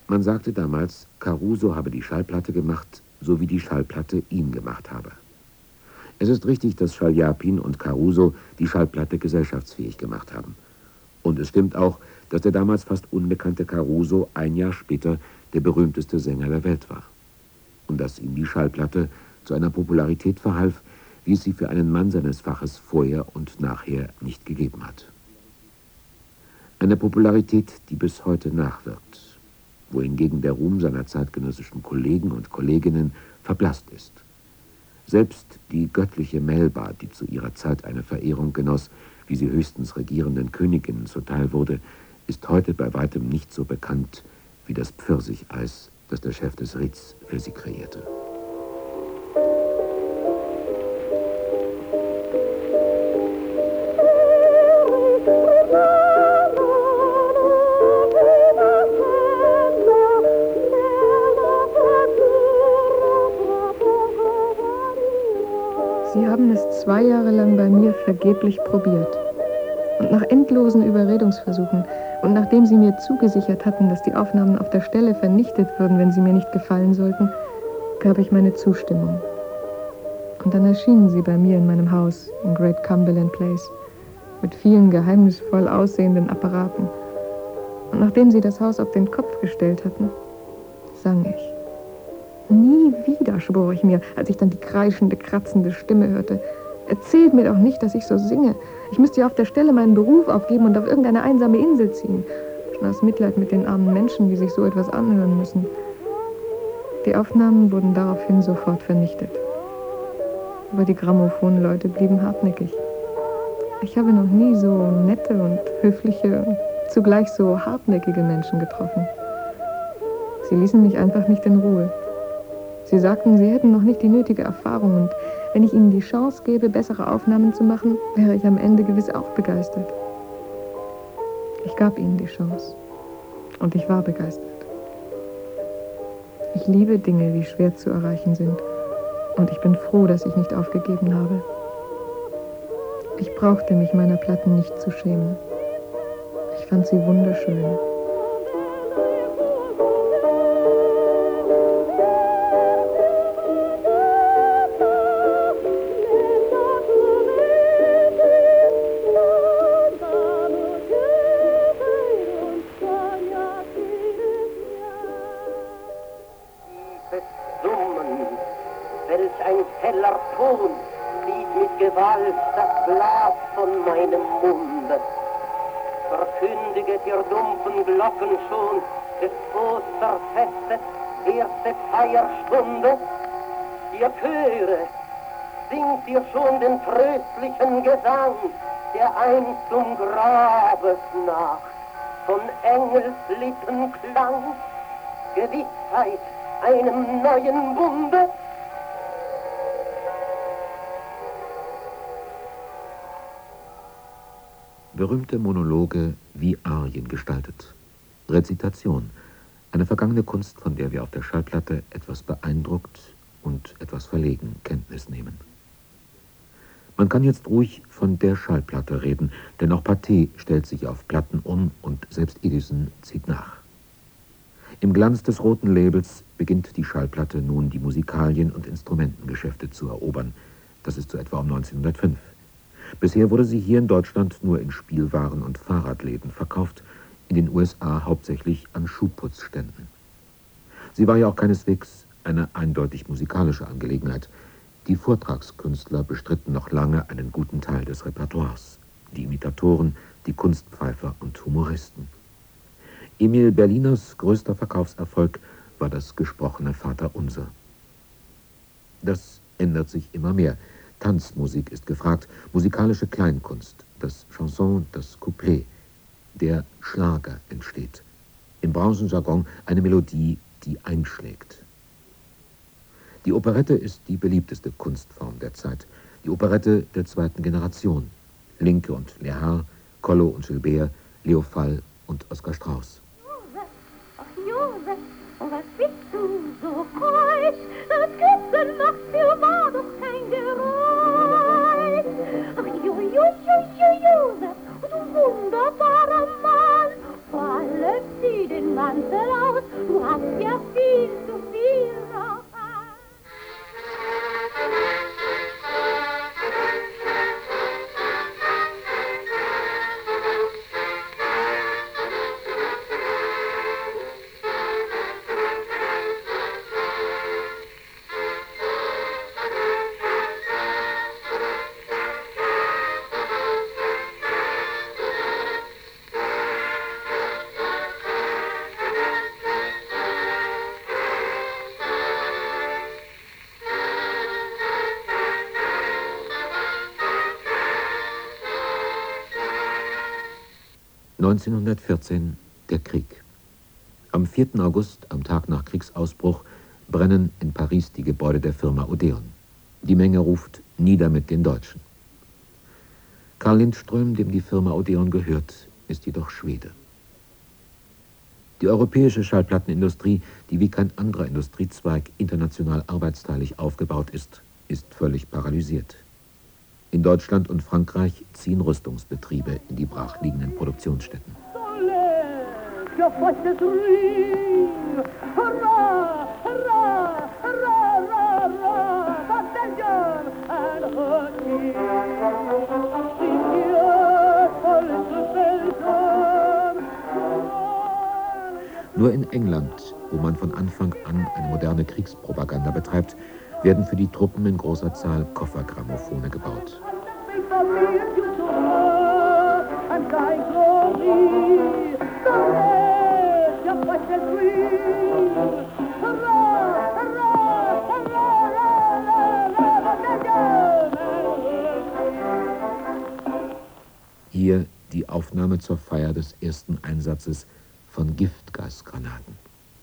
Man sagte damals, Caruso habe die Schallplatte gemacht, so wie die Schallplatte ihn gemacht habe. Es ist richtig, dass Schaljapin und Caruso die Schallplatte gesellschaftsfähig gemacht haben. Und es stimmt auch, dass der damals fast unbekannte Caruso ein Jahr später der berühmteste Sänger der Welt war. Und dass ihm die Schallplatte zu einer Popularität verhalf, wie es sie für einen Mann seines Faches vorher und nachher nicht gegeben hat. Eine Popularität, die bis heute nachwirkt, wohingegen der Ruhm seiner zeitgenössischen Kollegen und Kolleginnen verblasst ist. Selbst die göttliche Melba, die zu ihrer Zeit eine Verehrung genoss, wie sie höchstens regierenden Königinnen zuteil wurde, ist heute bei weitem nicht so bekannt wie das Pfirsicheis, das der Chef des Ritz für sie kreierte. Sie haben es 2 Jahre lang bei mir vergeblich probiert. Und nach endlosen Überredungsversuchen und nachdem Sie mir zugesichert hatten, dass die Aufnahmen auf der Stelle vernichtet würden, wenn sie mir nicht gefallen sollten, gab ich meine Zustimmung. Und dann erschienen Sie bei mir in meinem Haus in Great Cumberland Place mit vielen geheimnisvoll aussehenden Apparaten. Und nachdem Sie das Haus auf den Kopf gestellt hatten, sang ich. Nie wieder, schwor ich mir, als ich dann die kreischende, kratzende Stimme hörte. Erzählt mir doch nicht, dass ich so singe. Ich müsste ja auf der Stelle meinen Beruf aufgeben und auf irgendeine einsame Insel ziehen. Schon aus Mitleid mit den armen Menschen, die sich so etwas anhören müssen. Die Aufnahmen wurden daraufhin sofort vernichtet. Aber die Grammophonleute blieben hartnäckig. Ich habe noch nie so nette und höfliche und zugleich so hartnäckige Menschen getroffen. Sie ließen mich einfach nicht in Ruhe. Sie sagten, sie hätten noch nicht die nötige Erfahrung und wenn ich ihnen die Chance gäbe, bessere Aufnahmen zu machen, wäre ich am Ende gewiss auch begeistert. Ich gab ihnen die Chance und ich war begeistert. Ich liebe Dinge, die schwer zu erreichen sind und ich bin froh, dass ich nicht aufgegeben habe. Ich brauchte mich meiner Platten nicht zu schämen. Ich fand sie wunderschön. Glocken schon des Osterfestes erste Feierstunde. Ihr Chöre, singt ihr schon den tröstlichen Gesang, der einst zum Grabesnacht von Engelslippen klang, Gewissheit einem neuen Bunde. Berühmte Monologe wie Arien gestaltet. Rezitation, eine vergangene Kunst, von der wir auf der Schallplatte etwas beeindruckt und etwas verlegen Kenntnis nehmen. Man kann jetzt ruhig von der Schallplatte reden, denn auch Pathé stellt sich auf Platten um und selbst Edison zieht nach. Im Glanz des roten Labels beginnt die Schallplatte nun die Musikalien- und Instrumentengeschäfte zu erobern. Das ist so etwa um 1905. Bisher wurde sie hier in Deutschland nur in Spielwaren- und Fahrradläden verkauft, in den USA hauptsächlich an Schuhputzständen. Sie war ja auch keineswegs eine eindeutig musikalische Angelegenheit. Die Vortragskünstler bestritten noch lange einen guten Teil des Repertoires. Die Imitatoren, die Kunstpfeifer und Humoristen. Emil Berliners größter Verkaufserfolg war das gesprochene Vaterunser. Das ändert sich immer mehr. Tanzmusik ist gefragt, musikalische Kleinkunst, das Chanson, das Couplet. Der Schlager entsteht. Im Branchenjargon eine Melodie, die einschlägt. Die Operette ist die beliebteste Kunstform der Zeit. Die Operette der zweiten Generation. Linke und Lehar, Kollo und Gilbert, Leo Fall und Oskar Strauß. Josef, was bist du so keusch? Das Küssen macht für wahr doch kein Geräusch. Ach, Josef, du wunderbarer Mann, vor allem zieh den Mantel aus. Du 1914 der Krieg. Am 4. August, am Tag nach Kriegsausbruch, brennen in Paris die Gebäude der Firma Odeon. Die Menge ruft: Nieder mit den Deutschen. Karl Lindström, dem die Firma Odeon gehört, ist jedoch Schwede. Die europäische Schallplattenindustrie, die wie kein anderer Industriezweig international arbeitsteilig aufgebaut ist, ist völlig paralysiert. In Deutschland und Frankreich ziehen Rüstungsbetriebe in die brachliegenden Produktionsstätten. Nur in England, wo man von Anfang an eine moderne Kriegspropaganda betreibt, werden für die Truppen in großer Zahl Koffergrammophone gebaut. Hier die Aufnahme zur Feier des ersten Einsatzes von Giftgasgranaten.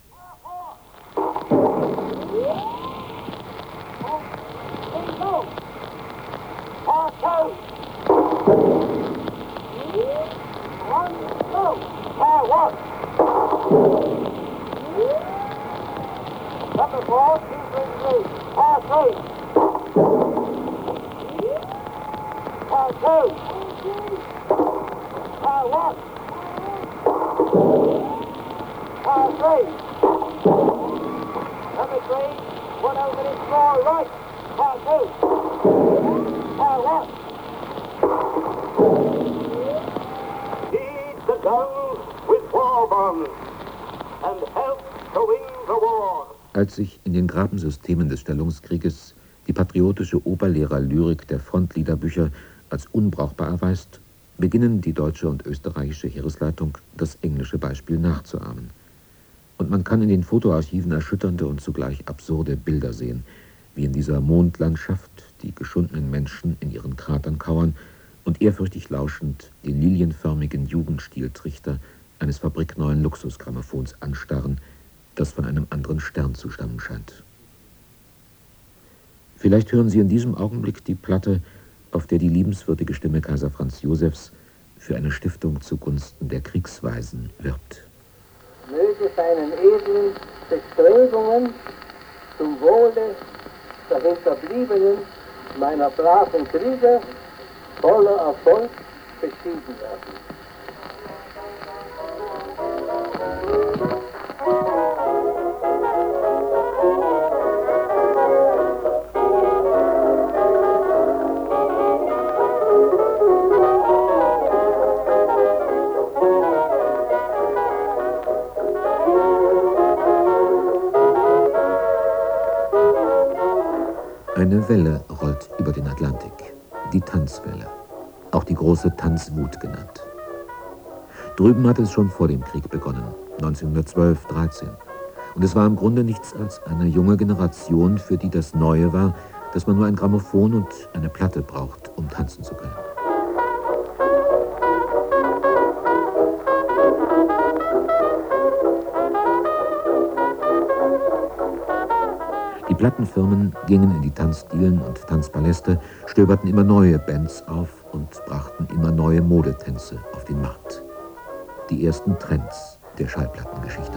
Als sich in den Grabensystemen des Stellungskrieges die patriotische Oberlehrerlyrik der Frontliederbücher als unbrauchbar erweist, beginnen die deutsche und österreichische Heeresleitung, das englische Beispiel nachzuahmen. Und man kann in den Fotoarchiven erschütternde und zugleich absurde Bilder sehen, wie in dieser Mondlandschaft die geschundenen Menschen in ihren Kratern kauern und ehrfürchtig lauschend den lilienförmigen Jugendstiltrichter eines fabrikneuen Luxusgrammophons anstarren, das von einem anderen Stern zu stammen scheint. Vielleicht hören Sie in diesem Augenblick die Platte, auf der die liebenswürdige Stimme Kaiser Franz Josefs für eine Stiftung zugunsten der Kriegsweisen wirbt. Möge seinen edlen Bestrebungen zum Wohle der Hinterbliebenen meiner braven Krieger voller Erfolg beschieden werden. Eine Welle rollt über den Atlantik, die Tanzwelle, auch die große Tanzwut genannt. Drüben hatte es schon vor dem Krieg begonnen, 1912, 13. Und es war im Grunde nichts als eine junge Generation, für die das Neue war, dass man nur ein Grammophon und eine Platte braucht, um tanzen zu können. Die Plattenfirmen gingen in die Tanzdielen und Tanzpaläste, stöberten immer neue Bands auf und brachten immer neue Modetänze auf den Markt. Die ersten Trends der Schallplattengeschichte.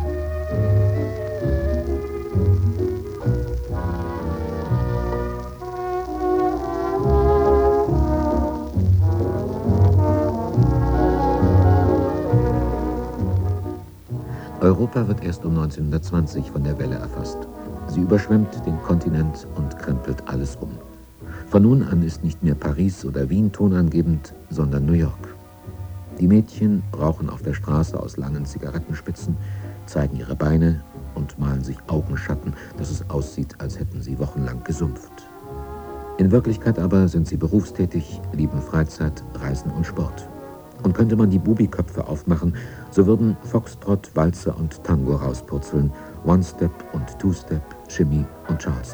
Europa wird erst um 1920 von der Welle erfasst. Sie überschwemmt den Kontinent und krempelt alles um. Von nun an ist nicht mehr Paris oder Wien tonangebend, sondern New York. Die Mädchen rauchen auf der Straße aus langen Zigarettenspitzen, zeigen ihre Beine und malen sich Augenschatten, dass es aussieht, als hätten sie wochenlang gesumpft. In Wirklichkeit aber sind sie berufstätig, lieben Freizeit, Reisen und Sport. Und könnte man die Bubiköpfe aufmachen, so würden Foxtrot, Walzer und Tango rauspurzeln, One-Step und Two-Step, Shimmy und Charleston.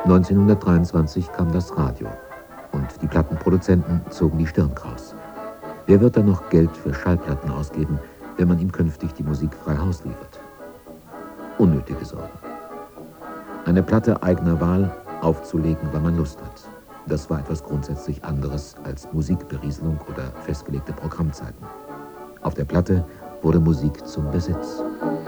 1923 kam das Radio und die Plattenproduzenten zogen die Stirn kraus. Wer wird dann noch Geld für Schallplatten ausgeben, wenn man ihm künftig die Musik frei Haus liefert? Unnötige Sorgen. Eine Platte eigener Wahl aufzulegen, wann man Lust hat. Das war etwas grundsätzlich anderes als Musikberieselung oder festgelegte Programmzeiten. Auf der Platte wurde Musik zum Besitz.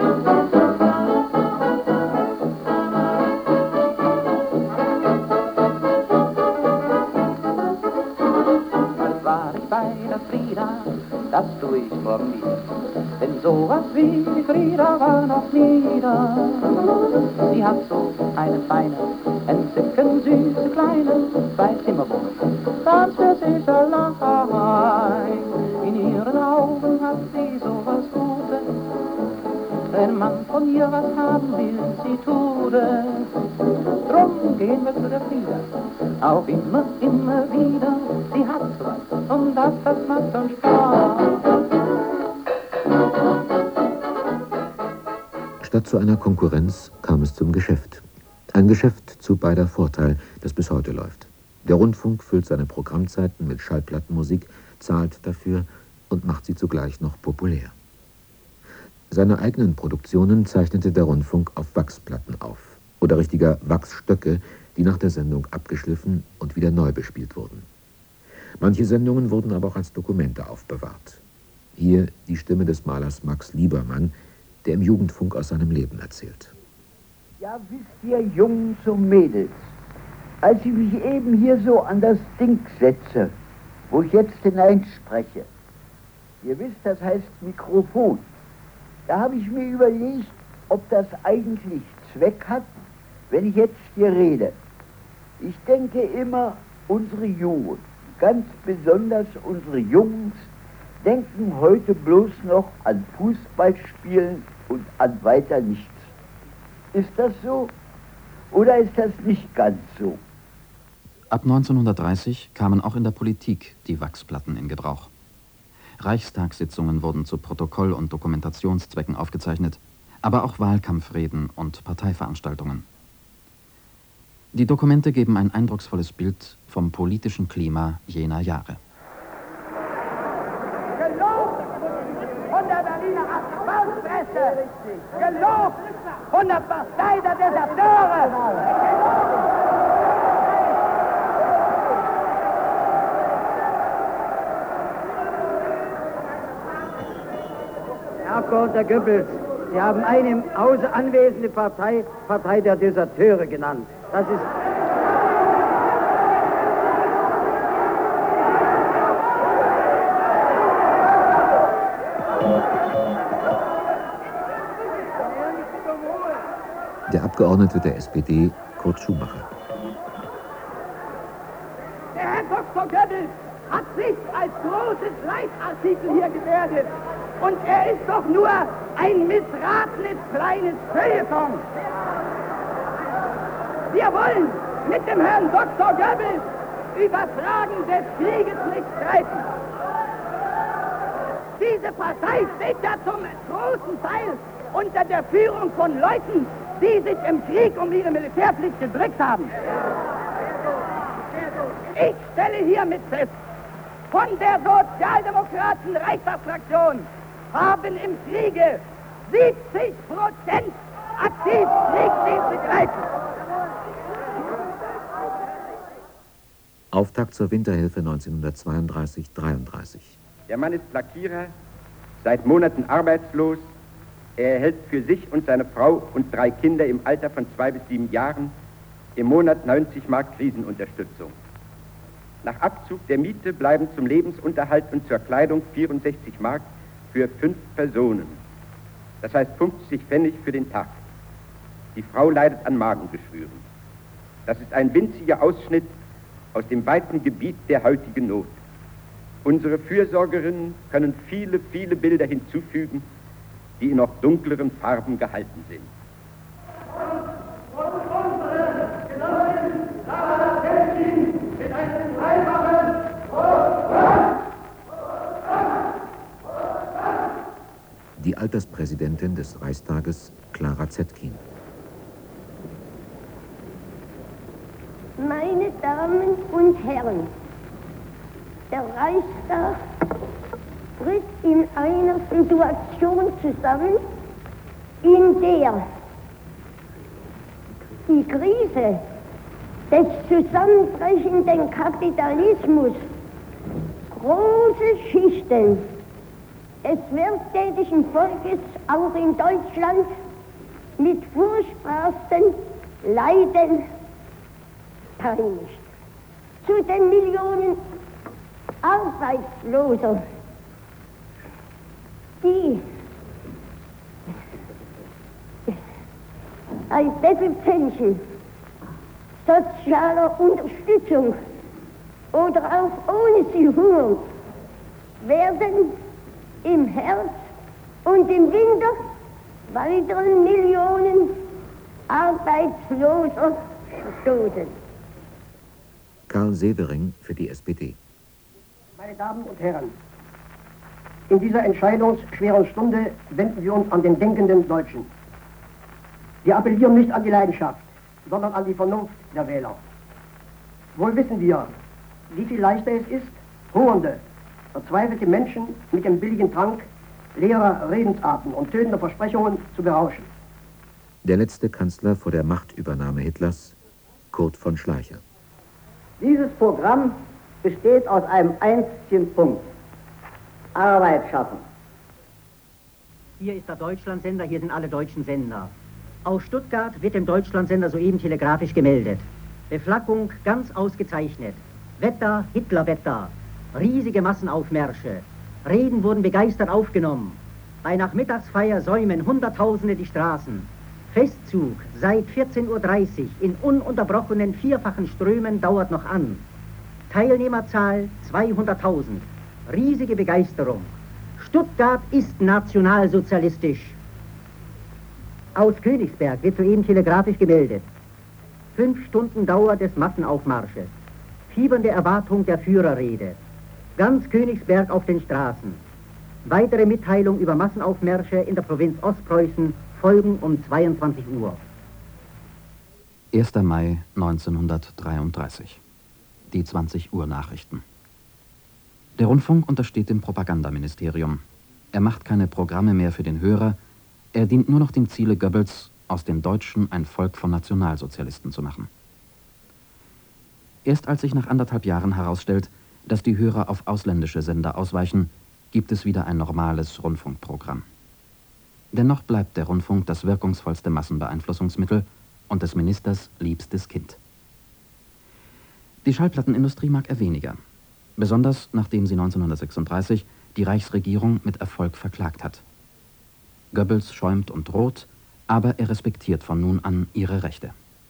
Das tue ich morgen wieder, denn sowas wie die Frieda war noch nie da. Sie hat so eine feine, entzückend süße kleine Zwei-Zimmer-Wohnung, ganz für sich allein. In ihren Augen hat sie sowas Gutes, wenn man von ihr was haben will, sie tut es. Drum gehen wir zu der Frieda, auch immer, immer wieder. Sie hat was und das macht uns Spaß. Statt zu einer Konkurrenz kam es zum Geschäft. Ein Geschäft zu beider Vorteil, das bis heute läuft. Der Rundfunk füllt seine Programmzeiten mit Schallplattenmusik, zahlt dafür und macht sie zugleich noch populär. Seine eigenen Produktionen zeichnete der Rundfunk auf Wachsplatten auf. Oder richtiger Wachsstöcke, die nach der Sendung abgeschliffen und wieder neu bespielt wurden. Manche Sendungen wurden aber auch als Dokumente aufbewahrt. Hier die Stimme des Malers Max Liebermann, der im Jugendfunk aus seinem Leben erzählt. Ja, wisst ihr, Jungs und Mädels, als ich mich eben hier so an das Ding setze, wo ich jetzt hineinspreche, ihr wisst, das heißt Mikrofon, da habe ich mir überlegt, ob das eigentlich Zweck hat, wenn ich jetzt hier rede. Ich denke immer, unsere Jugend, ganz besonders unsere Jungs, denken heute bloß noch an Fußballspielen und an weiter nichts. Ist das so oder ist das nicht ganz so? Ab 1930 kamen auch in der Politik die Wachsplatten in Gebrauch. Reichstagssitzungen wurden zu Protokoll- und Dokumentationszwecken aufgezeichnet, aber auch Wahlkampfreden und Parteiveranstaltungen. Die Dokumente geben ein eindrucksvolles Bild vom politischen Klima jener Jahre. Gelobt von der Berliner Asphalt-Presse! Gelobt von der Partei der Deserteure! Herr Abgeordneter Goebbels, Sie haben eine im Hause anwesende Partei der Deserteure genannt. Das ist... Der Abgeordnete der SPD, Kurt Schumacher. Der Herr Dr. Goebbels hat sich als großes Leitartikel hier gebärdet. Und er ist doch nur ein missratenes kleines Feuilleton. Wir wollen mit dem Herrn Dr. Goebbels über Fragen des Krieges nicht streiten. Diese Partei steht ja zum großen Teil unter der Führung von Leuten, die sich im Krieg um ihre Militärpflicht gedrückt haben. Ich stelle hiermit fest, von der sozialdemokratischen Reichstagsfraktion haben im Kriege 70% aktiv Kriegsdienst begleitet. Auftakt zur Winterhilfe 1932-33. Der Mann ist Lackierer, seit Monaten arbeitslos. Er erhält für sich und seine Frau und 3 Kinder im Alter von 2 bis 7 Jahren im Monat 90 Mark Krisenunterstützung. Nach Abzug der Miete bleiben zum Lebensunterhalt und zur Kleidung 64 Mark für 5 Personen. Das heißt 50 Pfennig für den Tag. Die Frau leidet an Magengeschwüren. Das ist ein winziger Ausschnitt aus dem weiten Gebiet der heutigen Not. Unsere Fürsorgerinnen können viele, viele Bilder hinzufügen, die in noch dunkleren Farben gehalten sind. Die Alterspräsidentin des Reichstages, Clara Zetkin. Meine Damen und Herren, der Reichstag tritt in einer Situation zusammen, in der die Krise des zusammenbrechenden Kapitalismus große Schichten des werktätigen Volkes auch in Deutschland mit furchtbarsten Leiden peinigt. Zu den Millionen Arbeitsloser, die ein Bettelpension, sozialer Unterstützung oder auch ohne sie hungern, werden im Herbst und im Winter weiteren Millionen Arbeitsloser stoßen. Karl Severing für die SPD. Meine Damen und Herren, in dieser entscheidungsschweren Stunde wenden wir uns an den denkenden Deutschen. Wir appellieren nicht an die Leidenschaft, sondern an die Vernunft der Wähler. Wohl wissen wir, wie viel leichter es ist, hungernde, verzweifelte Menschen mit dem billigen Trank leerer Redensarten und tönender Versprechungen zu berauschen. Der letzte Kanzler vor der Machtübernahme Hitlers, Kurt von Schleicher. Dieses Programm besteht aus einem einzigen Punkt: Arbeit schaffen. Hier ist der Deutschlandsender, hier sind alle deutschen Sender. Aus Stuttgart wird dem Deutschlandsender soeben telegrafisch gemeldet. Beflaggung ganz ausgezeichnet. Wetter, Hitlerwetter. Riesige Massenaufmärsche. Reden wurden begeistert aufgenommen. Bei Nachmittagsfeier säumen Hunderttausende die Straßen. Festzug seit 14:30 Uhr in ununterbrochenen vierfachen Strömen dauert noch an. Teilnehmerzahl 200.000. Riesige Begeisterung. Stuttgart ist nationalsozialistisch. Aus Königsberg wird soeben telegrafisch gemeldet. 5 Stunden Dauer des Massenaufmarsches. Fiebernde Erwartung der Führerrede. Ganz Königsberg auf den Straßen. Weitere Mitteilung über Massenaufmärsche in der Provinz Ostpreußen folgen um 22 Uhr. 1. Mai 1933. Die 20 Uhr Nachrichten. Der Rundfunk untersteht dem Propagandaministerium. Er macht keine Programme mehr für den Hörer. Er dient nur noch dem Ziele Goebbels, aus den Deutschen ein Volk von Nationalsozialisten zu machen. Erst als sich nach 1,5 Jahren herausstellt, dass die Hörer auf ausländische Sender ausweichen, gibt es wieder ein normales Rundfunkprogramm. Dennoch bleibt der Rundfunk das wirkungsvollste Massenbeeinflussungsmittel und des Ministers liebstes Kind. Die Schallplattenindustrie mag er weniger, besonders nachdem sie 1936 die Reichsregierung mit Erfolg verklagt hat. Goebbels schäumt und droht, aber er respektiert von nun an ihre Rechte.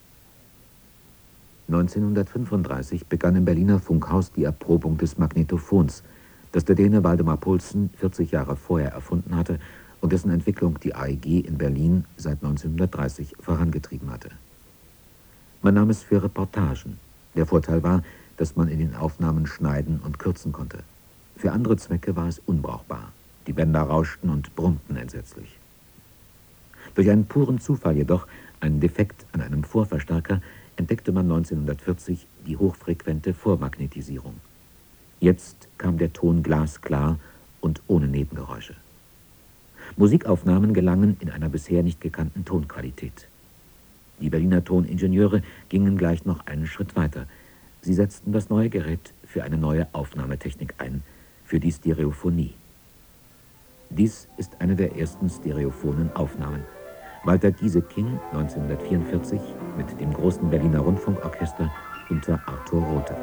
1935 begann im Berliner Funkhaus die Erprobung des Magnetophons, das der Däne Waldemar Poulsen 40 Jahre vorher erfunden hatte und dessen Entwicklung die AEG in Berlin seit 1930 vorangetrieben hatte. Man nahm es für Reportagen. Der Vorteil war, dass man in den Aufnahmen schneiden und kürzen konnte. Für andere Zwecke war es unbrauchbar. Die Bänder rauschten und brummten entsetzlich. Durch einen puren Zufall jedoch, einen Defekt an einem Vorverstärker, entdeckte man 1940 die hochfrequente Vormagnetisierung. Jetzt kam der Ton glasklar und ohne Nebengeräusche. Musikaufnahmen gelangen in einer bisher nicht gekannten Tonqualität. Die Berliner Toningenieure gingen gleich noch einen Schritt weiter. Sie setzten das neue Gerät für eine neue Aufnahmetechnik ein, für die Stereophonie. Dies ist eine der ersten stereophonen Aufnahmen. Walter Gieseking 1944 mit dem großen Berliner Rundfunkorchester unter Arthur Rothe.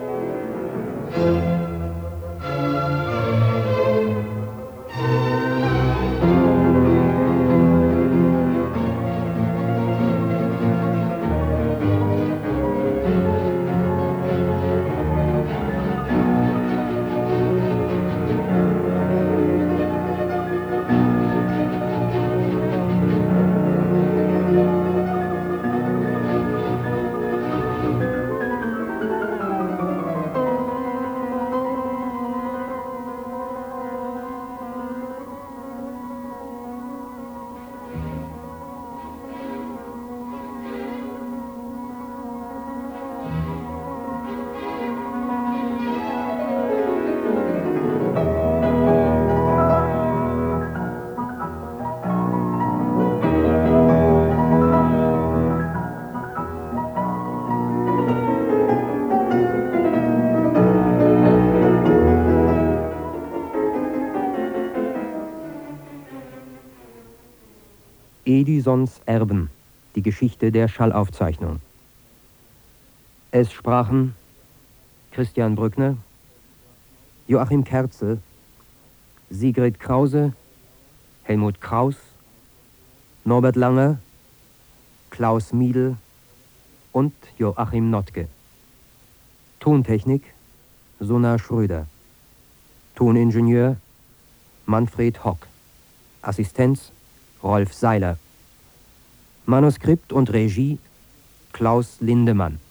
Edisons Erben, die Geschichte der Schallaufzeichnung. Es sprachen Christian Brückner, Joachim Kerzel, Sigrid Krause, Helmut Kraus, Norbert Langer, Klaus Miedl und Joachim Notke. Tontechnik Suna Schröder. Toningenieur Manfred Hock. Assistenz Rolf Seiler. Manuskript und Regie Klaus Lindemann.